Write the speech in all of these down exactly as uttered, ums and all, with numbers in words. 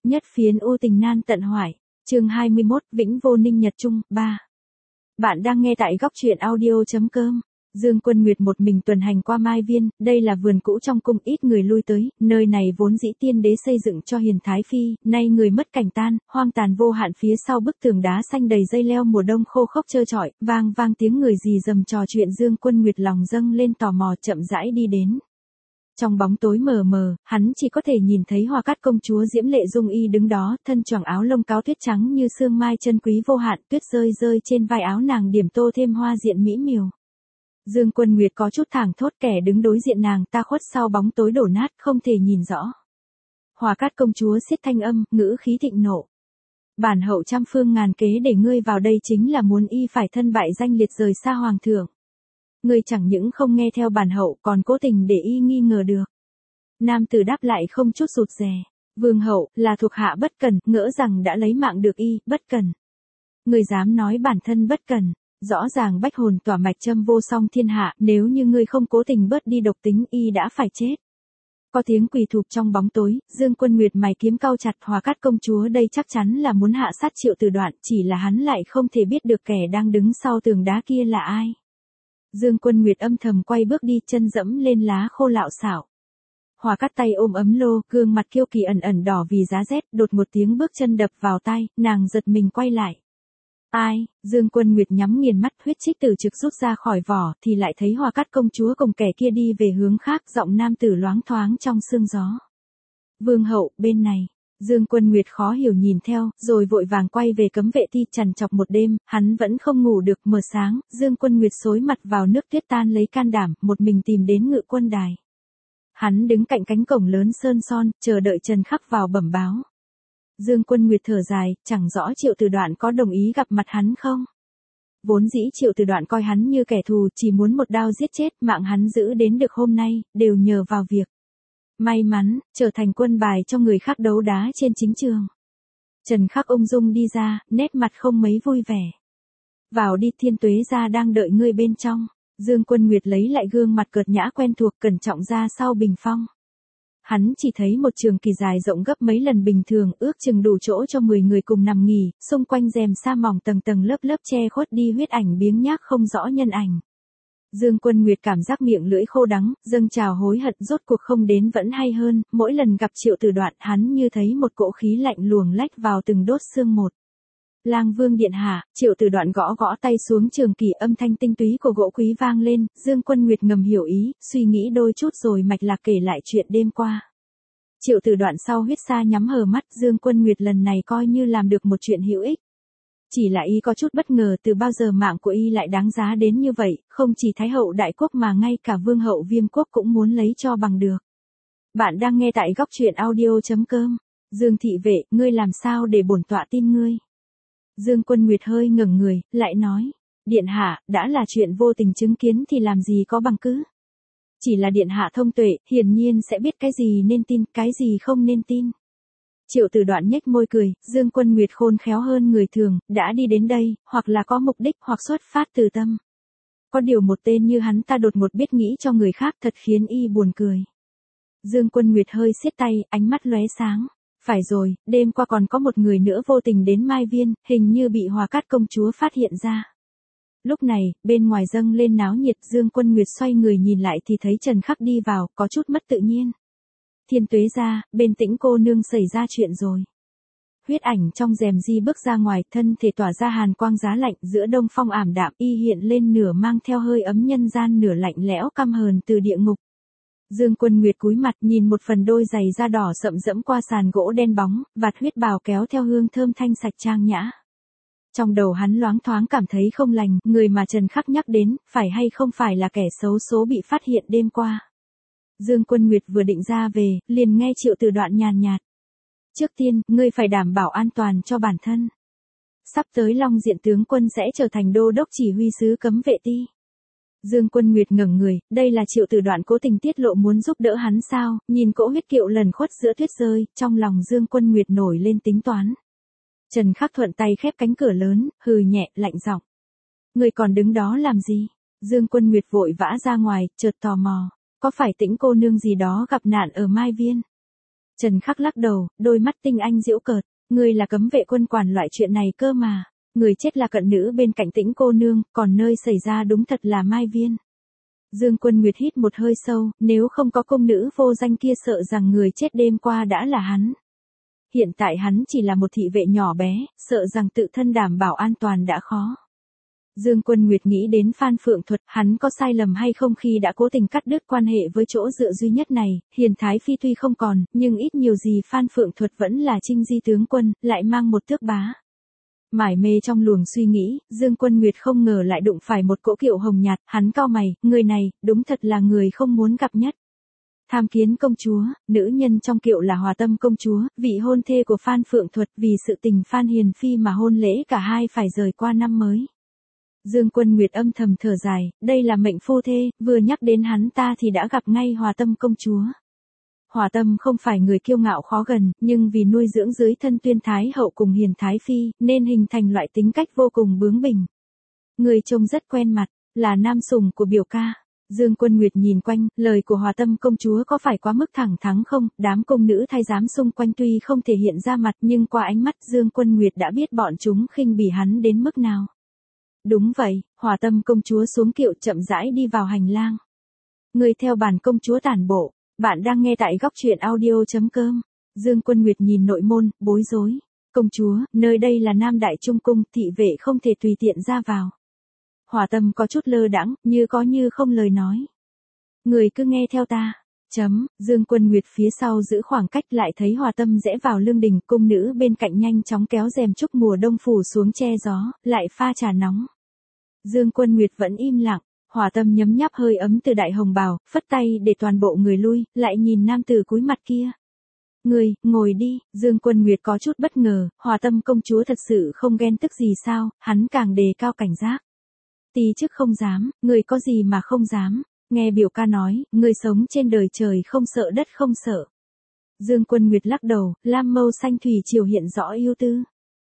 Nhất phiến u tình nan tận hoại. Chương hai mươi mốt, Vĩnh Vô Ninh Nhật Trung, ba. Bạn đang nghe tại góc truyện audio chấm com. Dương Quân Nguyệt một mình tuần hành qua Mai Viên, đây là vườn cũ trong cung ít người lui tới, nơi này vốn dĩ tiên đế xây dựng cho hiền thái phi, nay người mất cảnh tan, hoang tàn vô hạn, phía sau bức tường đá xanh đầy dây leo mùa đông khô khốc trơ trọi, vang vang tiếng người rì rầm trò chuyện. Dương Quân Nguyệt lòng dâng lên tò mò, chậm rãi đi đến. Trong bóng tối mờ mờ, hắn chỉ có thể nhìn thấy Hoa Cát công chúa diễm lệ dung y đứng đó, thân choàng áo lông cáo tuyết trắng như sương mai chân quý vô hạn, tuyết rơi rơi trên vai áo nàng điểm tô thêm hoa diện mỹ miều. Dương Quân Nguyệt có chút thảng thốt, kẻ đứng đối diện nàng ta khuất sau bóng tối đổ nát, không thể nhìn rõ. Hoa Cát công chúa siết thanh âm, ngữ khí thịnh nộ. Bản hậu trăm phương ngàn kế để ngươi vào đây chính là muốn y phải thân bại danh liệt rời xa hoàng thượng. Ngươi chẳng những không nghe theo bản hậu còn cố tình để y nghi ngờ được. Nam tử đáp lại không chút rụt rè. Vương hậu, là thuộc hạ bất cần, ngỡ rằng đã lấy mạng được y, bất cần. Ngươi dám nói bản thân bất cần. Rõ ràng bách hồn tỏa mạch châm vô song thiên hạ, nếu như ngươi không cố tình bớt đi độc tính y đã phải chết. Có tiếng quỳ thụp trong bóng tối, Dương Quân Nguyệt mày kiếm cau chặt. Hoa Cát công chúa đây chắc chắn là muốn hạ sát Triệu Tử Đoạn, chỉ là hắn lại không thể biết được kẻ đang đứng sau tường đá kia là ai. Dương Quân Nguyệt âm thầm quay bước đi, chân dẫm lên lá khô lạo xảo. Hoa Cát tay ôm ấm lô, gương mặt kiêu kỳ ẩn ẩn đỏ vì giá rét, đột một tiếng bước chân đập vào tai, nàng giật mình quay lại. Ai? Dương Quân Nguyệt nhắm nghiền mắt, huyết trích tử trực rút ra khỏi vỏ, thì lại thấy Hoa Cát công chúa cùng kẻ kia đi về hướng khác, giọng nam tử loáng thoáng trong sương gió. Vương hậu, bên này. Dương Quân Nguyệt khó hiểu nhìn theo, rồi vội vàng quay về cấm vệ thi. Trằn trọc một đêm, hắn vẫn không ngủ được. Mờ sáng, Dương Quân Nguyệt xối mặt vào nước tuyết tan lấy can đảm, một mình tìm đến Ngự Quân Đài. Hắn đứng cạnh cánh cổng lớn sơn son, chờ đợi Trần Khắc vào bẩm báo. Dương Quân Nguyệt thở dài, chẳng rõ Triệu Tử Đoạn có đồng ý gặp mặt hắn không? Vốn dĩ Triệu Tử Đoạn coi hắn như kẻ thù, chỉ muốn một đao giết chết, mạng hắn giữ đến được hôm nay, đều nhờ vào việc may mắn, trở thành quân bài cho người khác đấu đá trên chính trường. Trần Khắc ung dung đi ra, nét mặt không mấy vui vẻ. Vào đi, Thiên Tuế gia đang đợi ngươi bên trong. Dương Quân Nguyệt lấy lại gương mặt cợt nhã quen thuộc, cẩn trọng ra sau bình phong. Hắn chỉ thấy một trường kỳ dài rộng gấp mấy lần bình thường, ước chừng đủ chỗ cho mười người cùng nằm nghỉ, xung quanh rèm sa mỏng tầng tầng lớp lớp che khuất đi huyết ảnh biếng nhác không rõ nhân ảnh. Dương Quân Nguyệt cảm giác miệng lưỡi khô đắng, dâng trào hối hận, rốt cuộc không đến vẫn hay hơn, mỗi lần gặp Triệu Tử Đoạn, hắn như thấy một cỗ khí lạnh luồng lách vào từng đốt xương một. Lang Vương điện hạ. Triệu Tử Đoạn gõ gõ tay xuống trường kỳ, âm thanh tinh túy của gỗ quý vang lên. Dương Quân Nguyệt ngầm hiểu ý, suy nghĩ đôi chút rồi mạch lạc kể lại chuyện đêm qua. Triệu Tử Đoạn sau huyết sa nhắm hờ mắt, Dương Quân Nguyệt lần này coi như làm được một chuyện hữu ích. Chỉ là y có chút bất ngờ, từ bao giờ mạng của y lại đáng giá đến như vậy, không chỉ Thái hậu Đại Quốc mà ngay cả Vương hậu Viêm Quốc cũng muốn lấy cho bằng được. Bạn đang nghe tại góc truyện audio chấm com. Dương thị vệ, ngươi làm sao để bổn tọa tin ngươi? Dương Quân Nguyệt hơi ngẩng người, lại nói, điện hạ, đã là chuyện vô tình chứng kiến thì làm gì có bằng cứ. Chỉ là điện hạ thông tuệ, hiển nhiên sẽ biết cái gì nên tin, cái gì không nên tin. Triệu Tử Đoạn nhếch môi cười, Dương Quân Nguyệt khôn khéo hơn người thường, đã đi đến đây, hoặc là có mục đích, hoặc xuất phát từ tâm. Có điều một tên như hắn ta đột ngột biết nghĩ cho người khác, thật khiến y buồn cười. Dương Quân Nguyệt hơi siết tay, ánh mắt lóe sáng. Phải rồi, đêm qua còn có một người nữa vô tình đến Mai Viên, hình như bị Hoa Cát công chúa phát hiện ra. Lúc này, bên ngoài dâng lên náo nhiệt, Dương Quân Nguyệt xoay người nhìn lại thì thấy Trần Khắc đi vào, có chút mất tự nhiên. Thiên Tuế gia, bên Tĩnh cô nương xảy ra chuyện rồi. Huyết ảnh trong rèm di bước ra ngoài, thân thể tỏa ra hàn quang giá lạnh, giữa đông phong ảm đạm, y hiện lên nửa mang theo hơi ấm nhân gian, nửa lạnh lẽo căm hờn từ địa ngục. Dương Quân Nguyệt cúi mặt nhìn một phần đôi giày da đỏ sậm dẫm qua sàn gỗ đen bóng, vạt huyết bào kéo theo hương thơm thanh sạch trang nhã. Trong đầu hắn loáng thoáng cảm thấy không lành, người mà Trần Khắc nhắc đến, phải hay không phải là kẻ xấu số bị phát hiện đêm qua. Dương Quân Nguyệt vừa định ra về, liền nghe Triệu Tử Đoạn nhàn nhạt. Trước tiên, ngươi phải đảm bảo an toàn cho bản thân. Sắp tới Long Diện tướng quân sẽ trở thành đô đốc chỉ huy sứ cấm vệ ti. Dương Quân Nguyệt ngẩng người, đây là Triệu Tử Đoạn cố tình tiết lộ muốn giúp đỡ hắn sao? Nhìn cỗ huyết kiệu lần khuất giữa tuyết rơi, trong lòng Dương Quân Nguyệt nổi lên tính toán. Trần Khắc thuận tay khép cánh cửa lớn, hừ nhẹ, lạnh giọng. Người còn đứng đó làm gì? Dương Quân Nguyệt vội vã ra ngoài, chợt tò mò. Có phải Tĩnh cô nương gì đó gặp nạn ở Mai Viên? Trần Khắc lắc đầu, đôi mắt tinh anh giễu cợt, ngươi là cấm vệ quân quản loại chuyện này cơ mà. Người chết là cận nữ bên cạnh Tĩnh cô nương, còn nơi xảy ra đúng thật là Mai Viên. Dương Quân Nguyệt hít một hơi sâu, nếu không có công nữ vô danh kia sợ rằng người chết đêm qua đã là hắn. Hiện tại hắn chỉ là một thị vệ nhỏ bé, sợ rằng tự thân đảm bảo an toàn đã khó. Dương Quân Nguyệt nghĩ đến Phan Phượng Thuật, hắn có sai lầm hay không khi đã cố tình cắt đứt quan hệ với chỗ dựa duy nhất này, Hiền Thái Phi tuy không còn, nhưng ít nhiều gì Phan Phượng Thuật vẫn là Trinh Di tướng quân, lại mang một tước bá. Mải mê trong luồng suy nghĩ, Dương Quân Nguyệt không ngờ lại đụng phải một cỗ kiệu hồng nhạt, hắn cau mày, người này, đúng thật là người không muốn gặp nhất. Tham Kiến công chúa, nữ nhân trong kiệu là Hòa Tâm công chúa, vị hôn thê của Phan Phượng Thuật, vì sự tình Phan Hiền Phi mà hôn lễ cả hai phải rời qua năm mới. Dương Quân Nguyệt âm thầm thở dài, đây là mệnh phu thê, vừa nhắc đến hắn ta thì đã gặp ngay Hòa Tâm công chúa. Hòa Tâm không phải người kiêu ngạo khó gần, nhưng vì nuôi dưỡng dưới thân Tuyên Thái hậu cùng Hiền Thái Phi, nên hình thành loại tính cách vô cùng bướng bỉnh. Người trông rất quen mặt, là nam sủng của biểu ca. Dương Quân Nguyệt nhìn quanh, lời của Hòa Tâm công chúa có phải quá mức thẳng thắn không? Đám công nữ thái giám xung quanh tuy không thể hiện ra mặt nhưng qua ánh mắt Dương Quân Nguyệt đã biết bọn chúng khinh bỉ hắn đến mức nào. Đúng vậy, Hòa Tâm công chúa xuống kiệu chậm rãi đi vào hành lang. Người theo bản công chúa tản bộ, bạn đang nghe tại góc truyện audio chấm com. Dương Quân Nguyệt nhìn nội môn, bối rối. Công chúa, nơi đây là Nam Đại Trung Cung, thị vệ không thể tùy tiện ra vào. Hòa Tâm có chút lơ đãng, như có như không lời nói. Người cứ nghe theo ta. Chấm, Dương Quân Nguyệt phía sau giữ khoảng cách lại thấy Hòa Tâm rẽ vào lương đình, cung nữ bên cạnh nhanh chóng kéo rèm trúc mùa đông phủ xuống che gió, lại pha trà nóng. Dương Quân Nguyệt vẫn im lặng, Hòa Tâm nhấm nháp hơi ấm từ đại hồng bào, phất tay để toàn bộ người lui, lại nhìn nam tử cúi mặt kia. Người, ngồi đi, Dương Quân Nguyệt có chút bất ngờ, Hòa Tâm công chúa thật sự không ghen tức gì sao, hắn càng đề cao cảnh giác. Tì chức không dám, người có gì mà không dám, nghe biểu ca nói, người sống trên đời trời không sợ đất không sợ. Dương Quân Nguyệt lắc đầu, lam mâu xanh thủy triều hiện rõ ưu tư.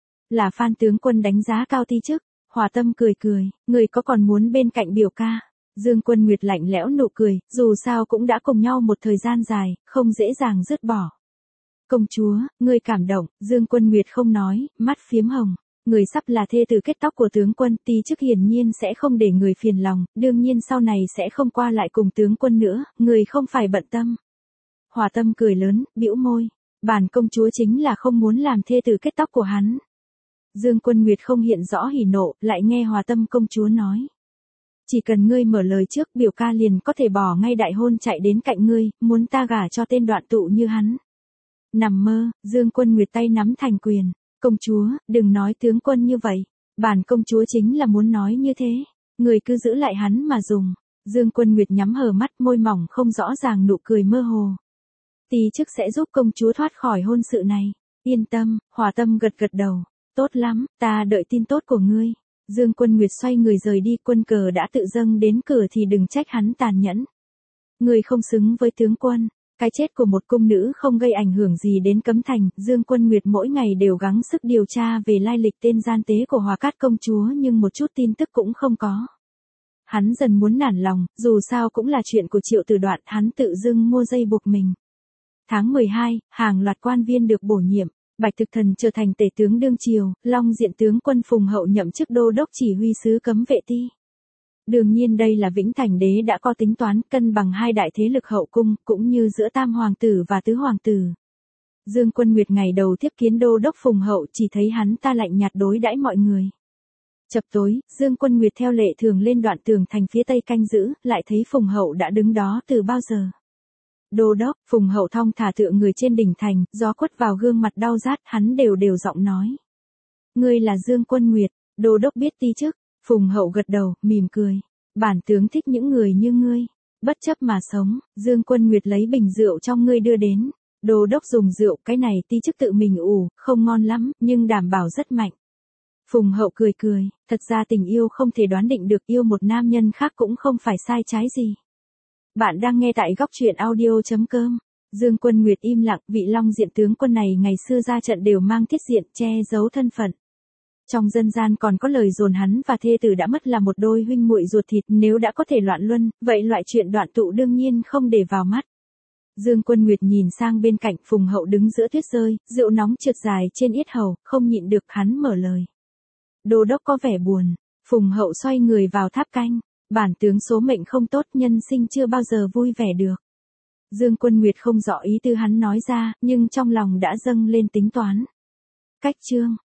Là Phan tướng quân đánh giá cao ti chức. Hòa Tâm cười cười, người có còn muốn bên cạnh biểu ca. Dương Quân Nguyệt lạnh lẽo nụ cười, dù sao cũng đã cùng nhau một thời gian dài, không dễ dàng dứt bỏ. Công chúa, người cảm động, Dương Quân Nguyệt không nói, mắt phiếm hồng. Người sắp là thê tử kết tóc của tướng quân, ti chức hiển nhiên sẽ không để người phiền lòng, đương nhiên sau này sẽ không qua lại cùng tướng quân nữa, người không phải bận tâm. Hòa Tâm cười lớn, bĩu môi, bản công chúa chính là không muốn làm thê tử kết tóc của hắn. Dương Quân Nguyệt không hiện rõ hỉ nộ, lại nghe Hòa Tâm công chúa nói. Chỉ cần ngươi mở lời trước, biểu ca liền có thể bỏ ngay đại hôn chạy đến cạnh ngươi, muốn ta gả cho tên đoạn tụ như hắn. Nằm mơ, Dương Quân Nguyệt tay nắm thành quyền. Công chúa, đừng nói tướng quân như vậy. Bản công chúa chính là muốn nói như thế. Người cứ giữ lại hắn mà dùng. Dương Quân Nguyệt nhắm hờ mắt, môi mỏng không rõ ràng nụ cười mơ hồ. Tì chức sẽ giúp công chúa thoát khỏi hôn sự này. Yên tâm, Hòa Tâm gật gật đầu. Tốt lắm, ta đợi tin tốt của ngươi. Dương Quân Nguyệt xoay người rời đi, quân cờ đã tự dâng đến cửa thì đừng trách hắn tàn nhẫn. Ngươi không xứng với tướng quân. Cái chết của một cung nữ không gây ảnh hưởng gì đến Cấm Thành, Dương Quân Nguyệt mỗi ngày đều gắng sức điều tra về lai lịch tên gian tế của Hòa Cát công chúa nhưng một chút tin tức cũng không có. Hắn dần muốn nản lòng, dù sao cũng là chuyện của Triệu Tử Đoạn, hắn tự dưng mua dây buộc mình. Tháng mười hai, hàng loạt quan viên được bổ nhiệm. Bạch Thực Thần trở thành tể tướng đương triều, Long Diện tướng quân Phùng Hậu nhậm chức đô đốc chỉ huy sứ cấm vệ ti. Đương nhiên đây là Vĩnh Thành đế đã có tính toán cân bằng hai đại thế lực hậu cung, cũng như giữa tam hoàng tử và tứ hoàng tử. Dương Quân Nguyệt ngày đầu tiếp kiến đô đốc Phùng Hậu chỉ thấy hắn ta lạnh nhạt đối đãi mọi người. Chập tối, Dương Quân Nguyệt theo lệ thường lên đoạn tường thành phía tây canh giữ, lại thấy Phùng Hậu đã đứng đó từ bao giờ. Đô đốc, Phùng Hậu thong thả tựa người trên đỉnh thành, gió quất vào gương mặt đau rát, hắn đều đều giọng nói. Ngươi là Dương Quân Nguyệt, đô đốc biết ti chức. Phùng Hậu gật đầu, mỉm cười. Bản tướng thích những người như ngươi. Bất chấp mà sống, Dương Quân Nguyệt lấy bình rượu trong ngươi đưa đến. Đô đốc dùng rượu, cái này ti chức tự mình ủ, không ngon lắm, nhưng đảm bảo rất mạnh. Phùng Hậu cười cười, thật ra tình yêu không thể đoán định được, yêu một nam nhân khác cũng không phải sai trái gì. Bạn đang nghe tại góc truyện audio chấm com. Dương Quân Nguyệt im lặng, vị Long Diện tướng quân này ngày xưa ra trận đều mang thiết diện, che giấu thân phận. Trong dân gian còn có lời dồn hắn và thê tử đã mất là một đôi huynh muội ruột thịt, nếu đã có thể loạn luân, vậy loại chuyện đoạn tụ đương nhiên không để vào mắt. Dương Quân Nguyệt nhìn sang bên cạnh, Phùng Hậu đứng giữa tuyết rơi, rượu nóng trượt dài trên yết hầu, không nhịn được hắn mở lời. Đô đốc có vẻ buồn. Phùng Hậu xoay người vào tháp canh. Bản tướng số mệnh không tốt, nhân sinh chưa bao giờ vui vẻ được. Dương Quân Nguyệt không rõ ý tư hắn nói ra, nhưng trong lòng đã dâng lên tính toán. Cách chương.